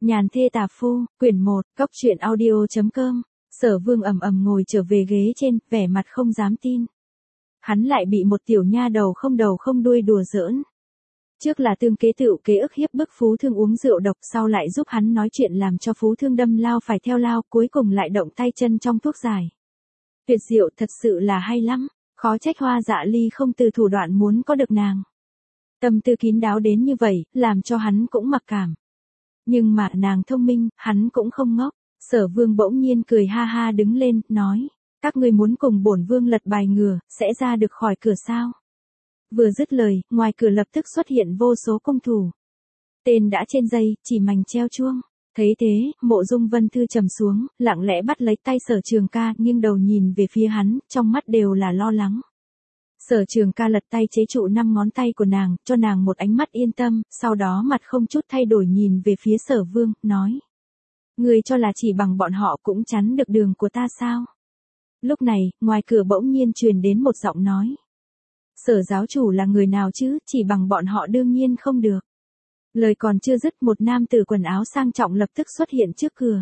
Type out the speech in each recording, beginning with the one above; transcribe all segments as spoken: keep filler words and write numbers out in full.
Nhàn thê tà phu, quyển một, cóc truyện audio chấm com. Sở Vương ầm ầm ngồi trở về ghế trên, vẻ mặt không dám tin. Hắn lại bị một tiểu nha đầu không đầu không đuôi đùa giỡn. Trước là tương kế tựu kế ức hiếp bức Phú Thương uống rượu độc, sau lại giúp hắn nói chuyện làm cho Phú Thương đâm lao phải theo lao, cuối cùng lại động tay chân trong thuốc giải. Tuyệt diệu, thật sự là hay lắm, khó trách Hoa Dạ Ly không từ thủ đoạn muốn có được nàng. Tâm tư kín đáo đến như vậy, làm cho hắn cũng mặc cảm. Nhưng mà nàng thông minh, hắn cũng không ngốc. Sở Vương bỗng nhiên cười ha ha đứng lên, nói, các ngươi muốn cùng bổn vương lật bài ngừa, sẽ ra được khỏi cửa sao? Vừa dứt lời, ngoài cửa lập tức xuất hiện vô số cung thủ. Tên đã trên dây, chỉ mảnh treo chuông. Thấy thế, Mộ Dung Vân Thư trầm xuống, lặng lẽ bắt lấy tay Sở Trường Ca, nghiêng đầu nhìn về phía hắn, trong mắt đều là lo lắng. Sở Trường Ca lật tay chế trụ năm ngón tay của nàng, cho nàng một ánh mắt yên tâm, sau đó mặt không chút thay đổi nhìn về phía Sở Vương, nói. Ngươi cho là chỉ bằng bọn họ cũng chắn được đường của ta sao? Lúc này, ngoài cửa bỗng nhiên truyền đến một giọng nói. Sở giáo chủ là người nào chứ, chỉ bằng bọn họ đương nhiên không được. Lời còn chưa dứt, một nam tử quần áo sang trọng lập tức xuất hiện trước cửa.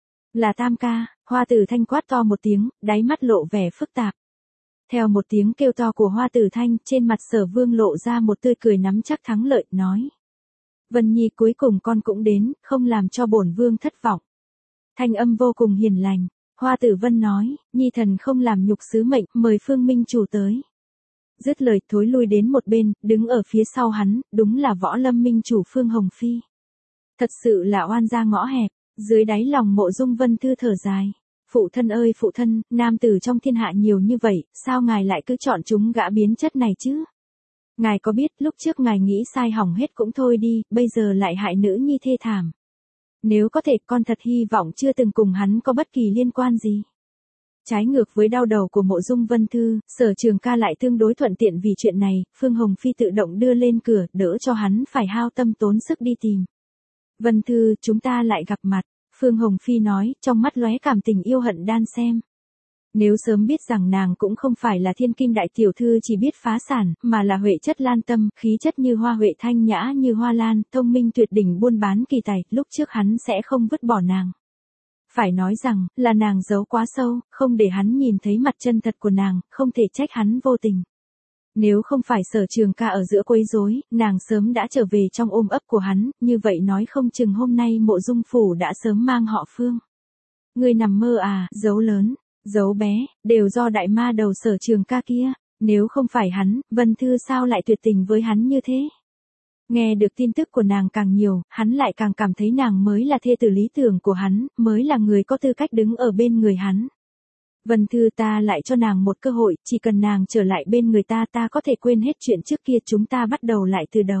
Là Tam Ca. Hoa Tử Thanh quát to một tiếng, đáy mắt lộ vẻ phức tạp. Theo một tiếng kêu to của Hoa Tử Thanh, trên mặt Sở Vương lộ ra một tươi cười nắm chắc thắng lợi, nói. Vân Nhi, cuối cùng con cũng đến, không làm cho bổn vương thất vọng. Thanh âm vô cùng hiền lành. Hoa Tử Vân nói, Nhi thần không làm nhục sứ mệnh, mời Phương Minh chủ tới. Dứt lời thối lui đến một bên, đứng ở phía sau hắn, đúng là Võ Lâm Minh chủ Phương Hồng Phi. Thật sự là oan gia ngõ hẹp, dưới đáy lòng Mộ Dung Vân Thư thở dài. Phụ thân ơi phụ thân, nam tử trong thiên hạ nhiều như vậy, sao ngài lại cứ chọn chúng gã biến chất này chứ? Ngài có biết lúc trước ngài nghĩ sai hỏng hết cũng thôi đi, bây giờ lại hại nữ nhi thê thảm. Nếu có thể con thật hy vọng chưa từng cùng hắn có bất kỳ liên quan gì. Trái ngược với đau đầu của Mộ Dung Vân Thư, Sở Trường Ca lại tương đối thuận tiện vì chuyện này, Phương Hồng Phi tự động đưa lên cửa, đỡ cho hắn phải hao tâm tốn sức đi tìm. Vân Thư, chúng ta lại gặp mặt, Phương Hồng Phi nói, trong mắt lóe cảm tình yêu hận đan xem. Nếu sớm biết rằng nàng cũng không phải là thiên kim đại tiểu thư chỉ biết phá sản, mà là huệ chất lan tâm, khí chất như hoa huệ thanh nhã như hoa lan, thông minh tuyệt đỉnh buôn bán kỳ tài, lúc trước hắn sẽ không vứt bỏ nàng. Phải nói rằng, là nàng giấu quá sâu, không để hắn nhìn thấy mặt chân thật của nàng, không thể trách hắn vô tình. Nếu không phải Sở Trường Ca ở giữa quấy rối, nàng sớm đã trở về trong ôm ấp của hắn, như vậy nói không chừng hôm nay Mộ Dung phủ đã sớm mang họ Phương. Ngươi nằm mơ à, giấu lớn, giấu bé, đều do đại ma đầu Sở Trường Ca kia, nếu không phải hắn, Vân Thư sao lại tuyệt tình với hắn như thế? Nghe được tin tức của nàng càng nhiều, hắn lại càng cảm thấy nàng mới là thê tử lý tưởng của hắn, mới là người có tư cách đứng ở bên người hắn. Vân Thư, ta lại cho nàng một cơ hội, chỉ cần nàng trở lại bên người ta ta có thể quên hết chuyện trước kia, chúng ta bắt đầu lại từ đầu.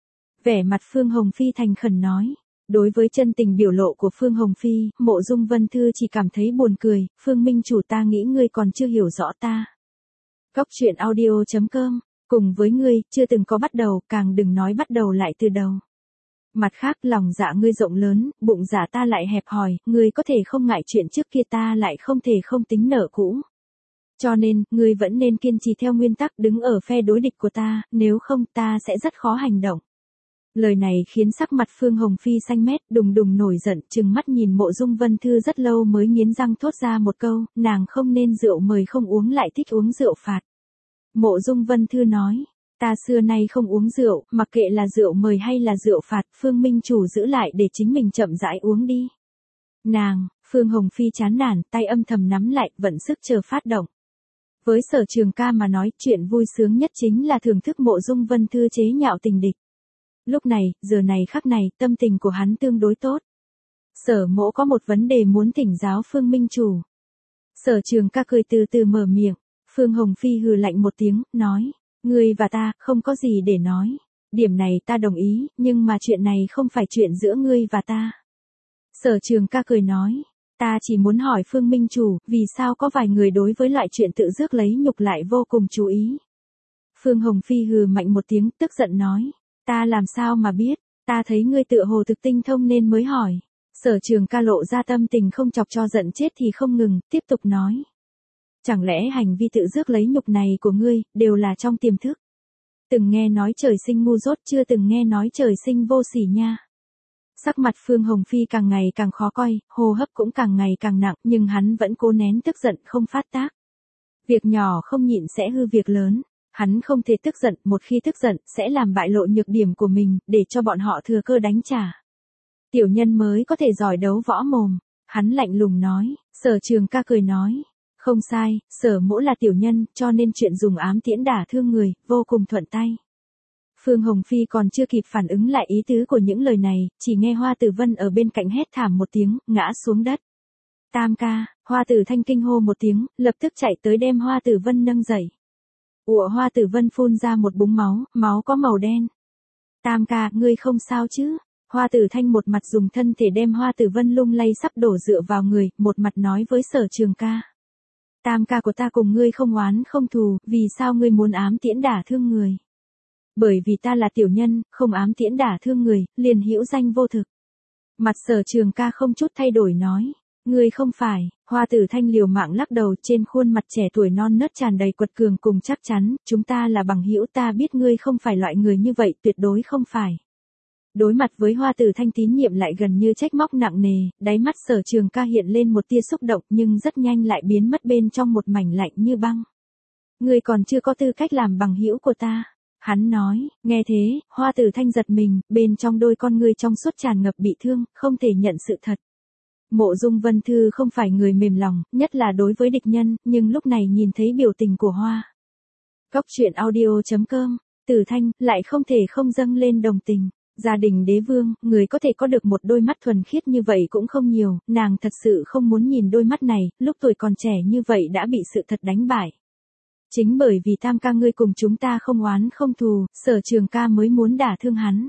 Vẻ mặt Phương Hồng Phi thành khẩn nói. Đối với chân tình biểu lộ của Phương Hồng Phi, Mộ Dung Vân Thư chỉ cảm thấy buồn cười, Phương Minh chủ, ta nghĩ ngươi còn chưa hiểu rõ ta. Cóc truyện audio chấm com. Cùng với ngươi, chưa từng có bắt đầu, càng đừng nói bắt đầu lại từ đầu. Mặt khác, lòng dạ ngươi rộng lớn, bụng dạ ta lại hẹp hòi, ngươi có thể không ngại chuyện trước kia, ta lại không thể không tính nợ cũ. Cho nên, ngươi vẫn nên kiên trì theo nguyên tắc đứng ở phe đối địch của ta, nếu không ta sẽ rất khó hành động. Lời này khiến sắc mặt Phương Hồng Phi xanh mét, đùng đùng nổi giận, trừng mắt nhìn Mộ Dung Vân Thư rất lâu mới nghiến răng thốt ra một câu, nàng không nên rượu mời không uống lại thích uống rượu phạt. Mộ Dung Vân Thư nói, ta xưa nay không uống rượu, mặc kệ là rượu mời hay là rượu phạt, Phương Minh chủ giữ lại để chính mình chậm rãi uống đi. Nàng, Phương Hồng Phi chán nản, tay âm thầm nắm lại, vận sức chờ phát động. Với Sở Trường Ca mà nói, chuyện vui sướng nhất chính là thưởng thức Mộ Dung Vân Thư chế nhạo tình địch. Lúc này, giờ này khắc này, tâm tình của hắn tương đối tốt. Sở Mỗ có một vấn đề muốn thỉnh giáo Phương Minh chủ. Sở Trường Ca cười từ từ mở miệng. Phương Hồng Phi hừ lạnh một tiếng, nói, ngươi và ta, không có gì để nói. Điểm này ta đồng ý, nhưng mà chuyện này không phải chuyện giữa ngươi và ta. Sở Trường Ca cười nói, ta chỉ muốn hỏi Phương Minh chủ, vì sao có vài người đối với loại chuyện tự rước lấy nhục lại vô cùng chú ý. Phương Hồng Phi hừ mạnh một tiếng, tức giận nói, ta làm sao mà biết, ta thấy ngươi tựa hồ thực tinh thông nên mới hỏi. Sở Trường Ca lộ ra tâm tình không chọc cho giận chết thì không ngừng, tiếp tục nói. Chẳng lẽ hành vi tự rước lấy nhục này của ngươi, đều là trong tiềm thức? Từng nghe nói trời sinh ngu dốt, chưa từng nghe nói trời sinh vô sỉ nha. Sắc mặt Phương Hồng Phi càng ngày càng khó coi, hô hấp cũng càng ngày càng nặng, nhưng hắn vẫn cố nén tức giận không phát tác. Việc nhỏ không nhịn sẽ hư việc lớn. Hắn không thể tức giận, một khi tức giận, sẽ làm bại lộ nhược điểm của mình, để cho bọn họ thừa cơ đánh trả. Tiểu nhân mới có thể giỏi đấu võ mồm. Hắn lạnh lùng nói, Sở Trường Ca cười nói. Không sai, Sở mỗ là tiểu nhân, cho nên chuyện dùng ám tiễn đả thương người, vô cùng thuận tay. Phương Hồng Phi còn chưa kịp phản ứng lại ý tứ của những lời này, chỉ nghe Hoa Tử Vân ở bên cạnh hét thảm một tiếng, ngã xuống đất. Tam ca, Hoa Tử Thanh kinh hô một tiếng, lập tức chạy tới đem Hoa Tử Vân nâng dậy. Ủa Hoa Tử Vân phun ra một búng máu, máu có màu đen. Tam ca, ngươi không sao chứ? Hoa Tử Thanh một mặt dùng thân thể đem Hoa Tử Vân lung lay sắp đổ dựa vào người, một mặt nói với Sở Trường Ca. Tam ca của ta cùng ngươi không oán không thù, vì sao ngươi muốn ám tiễn đả thương người? Bởi vì ta là tiểu nhân, không ám tiễn đả thương người, liền hữu danh vô thực. Mặt Sở Trường Ca không chút thay đổi nói. Ngươi không phải. Hoa Tử Thanh liều mạng lắc đầu, trên khuôn mặt trẻ tuổi non nớt tràn đầy quật cường cùng chắc chắn, chúng ta là bằng hữu, ta biết ngươi không phải loại người như vậy, tuyệt đối không phải. Đối mặt với Hoa Tử Thanh tín nhiệm lại gần như trách móc nặng nề, đáy mắt Sở Trường Ca hiện lên một tia xúc động nhưng rất nhanh lại biến mất bên trong một mảnh lạnh như băng. Ngươi còn chưa có tư cách làm bằng hữu của ta. Hắn nói, nghe thế, Hoa Tử Thanh giật mình, bên trong đôi con ngươi trong suốt tràn ngập bị thương, không thể nhận sự thật. Mộ Dung Vân Thư không phải người mềm lòng, nhất là đối với địch nhân, nhưng lúc này nhìn thấy biểu tình của Hoa. Góc truyện audio chấm com, Tử Thanh, lại không thể không dâng lên đồng tình. Gia đình đế vương, người có thể có được một đôi mắt thuần khiết như vậy cũng không nhiều, nàng thật sự không muốn nhìn đôi mắt này, lúc tuổi còn trẻ như vậy đã bị sự thật đánh bại. Chính bởi vì Tam ca ngươi cùng chúng ta không oán không thù, Sở Trường Ca mới muốn đả thương hắn.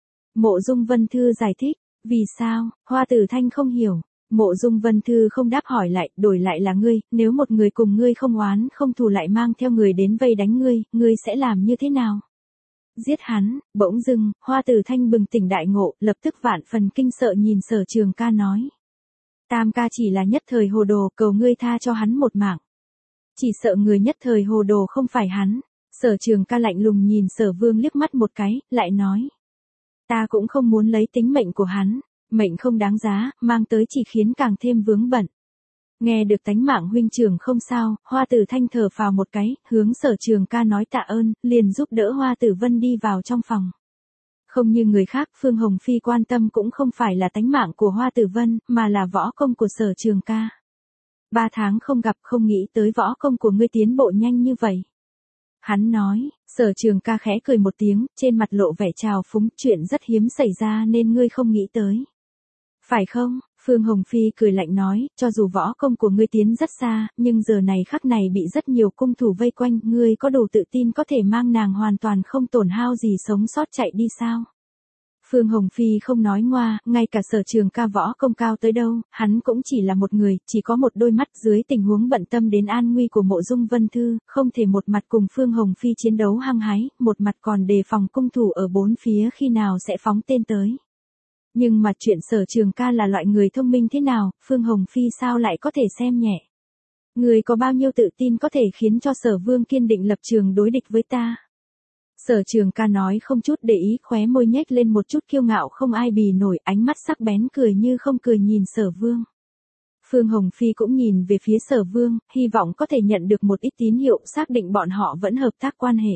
Mộ Dung Vân Thư giải thích, vì sao? Hoa Tử Thanh không hiểu. Mộ Dung Vân Thư không đáp hỏi lại, đổi lại là ngươi, nếu một người cùng ngươi không oán không thù lại mang theo người đến vây đánh ngươi, ngươi sẽ làm như thế nào? Giết hắn. Bỗng dưng, Hoa Tử Thanh bừng tỉnh đại ngộ, lập tức vạn phần kinh sợ nhìn Sở Trường Ca nói. Tam ca chỉ là nhất thời hồ đồ, cầu ngươi tha cho hắn một mạng. Chỉ sợ người nhất thời hồ đồ không phải hắn. Sở Trường Ca lạnh lùng nhìn Sở Vương liếc mắt một cái, lại nói. Ta cũng không muốn lấy tính mệnh của hắn. Mệnh không đáng giá, mang tới chỉ khiến càng thêm vướng bận. Nghe được tánh mạng huynh trưởng không sao, Hoa Tử Thanh thở phào một cái, hướng Sở Trường Ca nói tạ ơn, liền giúp đỡ Hoa Tử Vân đi vào trong phòng. Không như người khác, Phương Hồng Phi quan tâm cũng không phải là tánh mạng của Hoa Tử Vân, mà là võ công của Sở Trường Ca. Ba tháng không gặp, không nghĩ tới võ công của ngươi tiến bộ nhanh như vậy. Hắn nói. Sở Trường Ca khẽ cười một tiếng, trên mặt lộ vẻ trào phúng, chuyện rất hiếm xảy ra nên ngươi không nghĩ tới. Phải không? Phương Hồng Phi cười lạnh nói, cho dù võ công của ngươi tiến rất xa, nhưng giờ này khắc này bị rất nhiều cung thủ vây quanh, ngươi có đủ tự tin có thể mang nàng hoàn toàn không tổn hao gì sống sót chạy đi sao? Phương Hồng Phi không nói ngoa, ngay cả Sở Trường Ca võ công cao tới đâu, hắn cũng chỉ là một người, chỉ có một đôi mắt, dưới tình huống bận tâm đến an nguy của Mộ Dung Vân Thư, không thể một mặt cùng Phương Hồng Phi chiến đấu hăng hái, một mặt còn đề phòng cung thủ ở bốn phía khi nào sẽ phóng tên tới. Nhưng mà chuyện Sở Trường Ca là loại người thông minh thế nào, Phương Hồng Phi sao lại có thể xem nhẹ? Người có bao nhiêu tự tin có thể khiến cho Sở Vương kiên định lập trường đối địch với ta? Sở Trường Ca nói không chút để ý, khóe môi nhếch lên một chút kiêu ngạo không ai bì nổi, ánh mắt sắc bén cười như không cười nhìn Sở Vương. Phương Hồng Phi cũng nhìn về phía Sở Vương, hy vọng có thể nhận được một ít tín hiệu xác định bọn họ vẫn hợp tác quan hệ.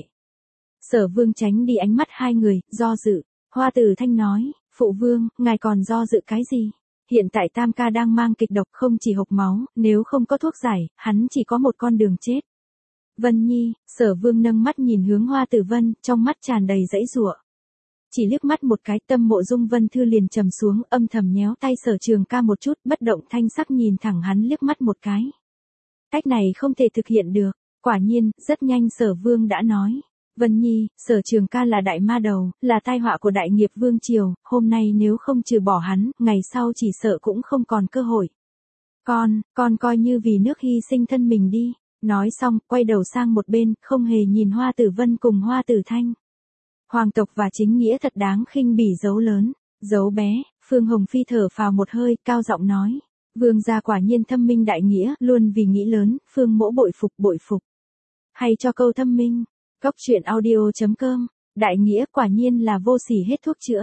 Sở Vương tránh đi ánh mắt hai người, do dự. Hoa Tử Thanh nói, Phụ Vương, ngài còn do dự cái gì? Hiện tại Tam ca đang mang kịch độc không chỉ hộc máu, nếu không có thuốc giải, hắn chỉ có một con đường chết. Vân Nhi, Sở Vương nâng mắt nhìn hướng Hoa Tử Vân, trong mắt tràn đầy dãy giụa. Chỉ liếc mắt một cái, tâm Mộ Dung Vân Thư liền trầm xuống, âm thầm nhéo tay Sở Trường Ca một chút, bất động thanh sắc nhìn thẳng hắn liếc mắt một cái. Cách này không thể thực hiện được. Quả nhiên, rất nhanh Sở Vương đã nói. Vân Nhi, Sở Trường Ca là đại ma đầu, là tai họa của đại nghiệp vương triều, hôm nay nếu không trừ bỏ hắn, ngày sau chỉ sợ cũng không còn cơ hội. Con, con coi như vì nước hy sinh thân mình đi. Nói xong, quay đầu sang một bên, không hề nhìn Hoa Tử Vân cùng Hoa Tử Thanh. Hoàng tộc và chính nghĩa thật đáng khinh bỉ dấu lớn, dấu bé. Phương Hồng Phi thở phào một hơi, cao giọng nói. Vương gia quả nhiên thâm minh đại nghĩa, luôn vì nghĩ lớn, Phương mỗ bội phục bội phục. Hay cho câu thâm minh. Góc truyện audio chấm com, đại nghĩa quả nhiên là vô sỉ hết thuốc chữa.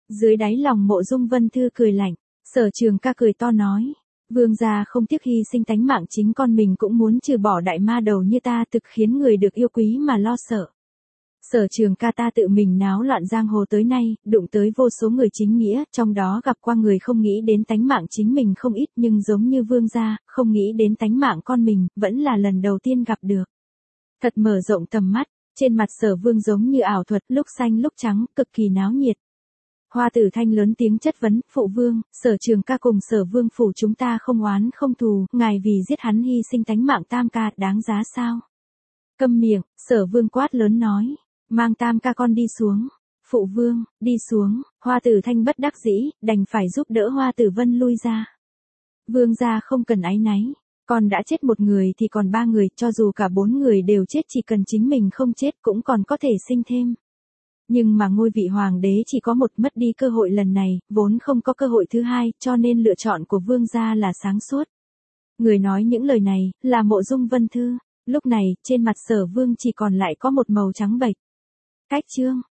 Dưới đáy lòng Mộ Dung Vân Thư cười lạnh, Sở Trường Ca cười to nói. Vương gia không tiếc hy sinh tánh mạng chính con mình cũng muốn trừ bỏ đại ma đầu như ta, thực khiến người được yêu quý mà lo sợ. Sở Trường Ca ta tự mình náo loạn giang hồ tới nay, đụng tới vô số người chính nghĩa, trong đó gặp qua người không nghĩ đến tánh mạng chính mình không ít, nhưng giống như vương gia, không nghĩ đến tánh mạng con mình, vẫn là lần đầu tiên gặp được. Thật mở rộng tầm mắt, trên mặt Sở Vương giống như ảo thuật, lúc xanh lúc trắng, cực kỳ náo nhiệt. Hoa Tử Thanh lớn tiếng chất vấn, phụ vương, Sở Trường Ca cùng Sở Vương phủ chúng ta không oán không thù, ngài vì giết hắn hy sinh tánh mạng Tam ca, đáng giá sao? Câm miệng, Sở Vương quát lớn nói, mang Tam ca con đi xuống. Phụ vương, đi xuống. Hoa Tử Thanh bất đắc dĩ, đành phải giúp đỡ Hoa Tử Vân lui ra. Vương gia không cần áy náy, con đã chết một người thì còn ba người, cho dù cả bốn người đều chết, chỉ cần chính mình không chết cũng còn có thể sinh thêm. Nhưng mà ngôi vị hoàng đế chỉ có một, mất đi cơ hội lần này, vốn không có cơ hội thứ hai, cho nên lựa chọn của vương gia là sáng suốt. Người nói những lời này, là Mộ Dung Vân Thư. Lúc này, trên mặt Sở Vương chỉ còn lại có một màu trắng bệch. Cách chương.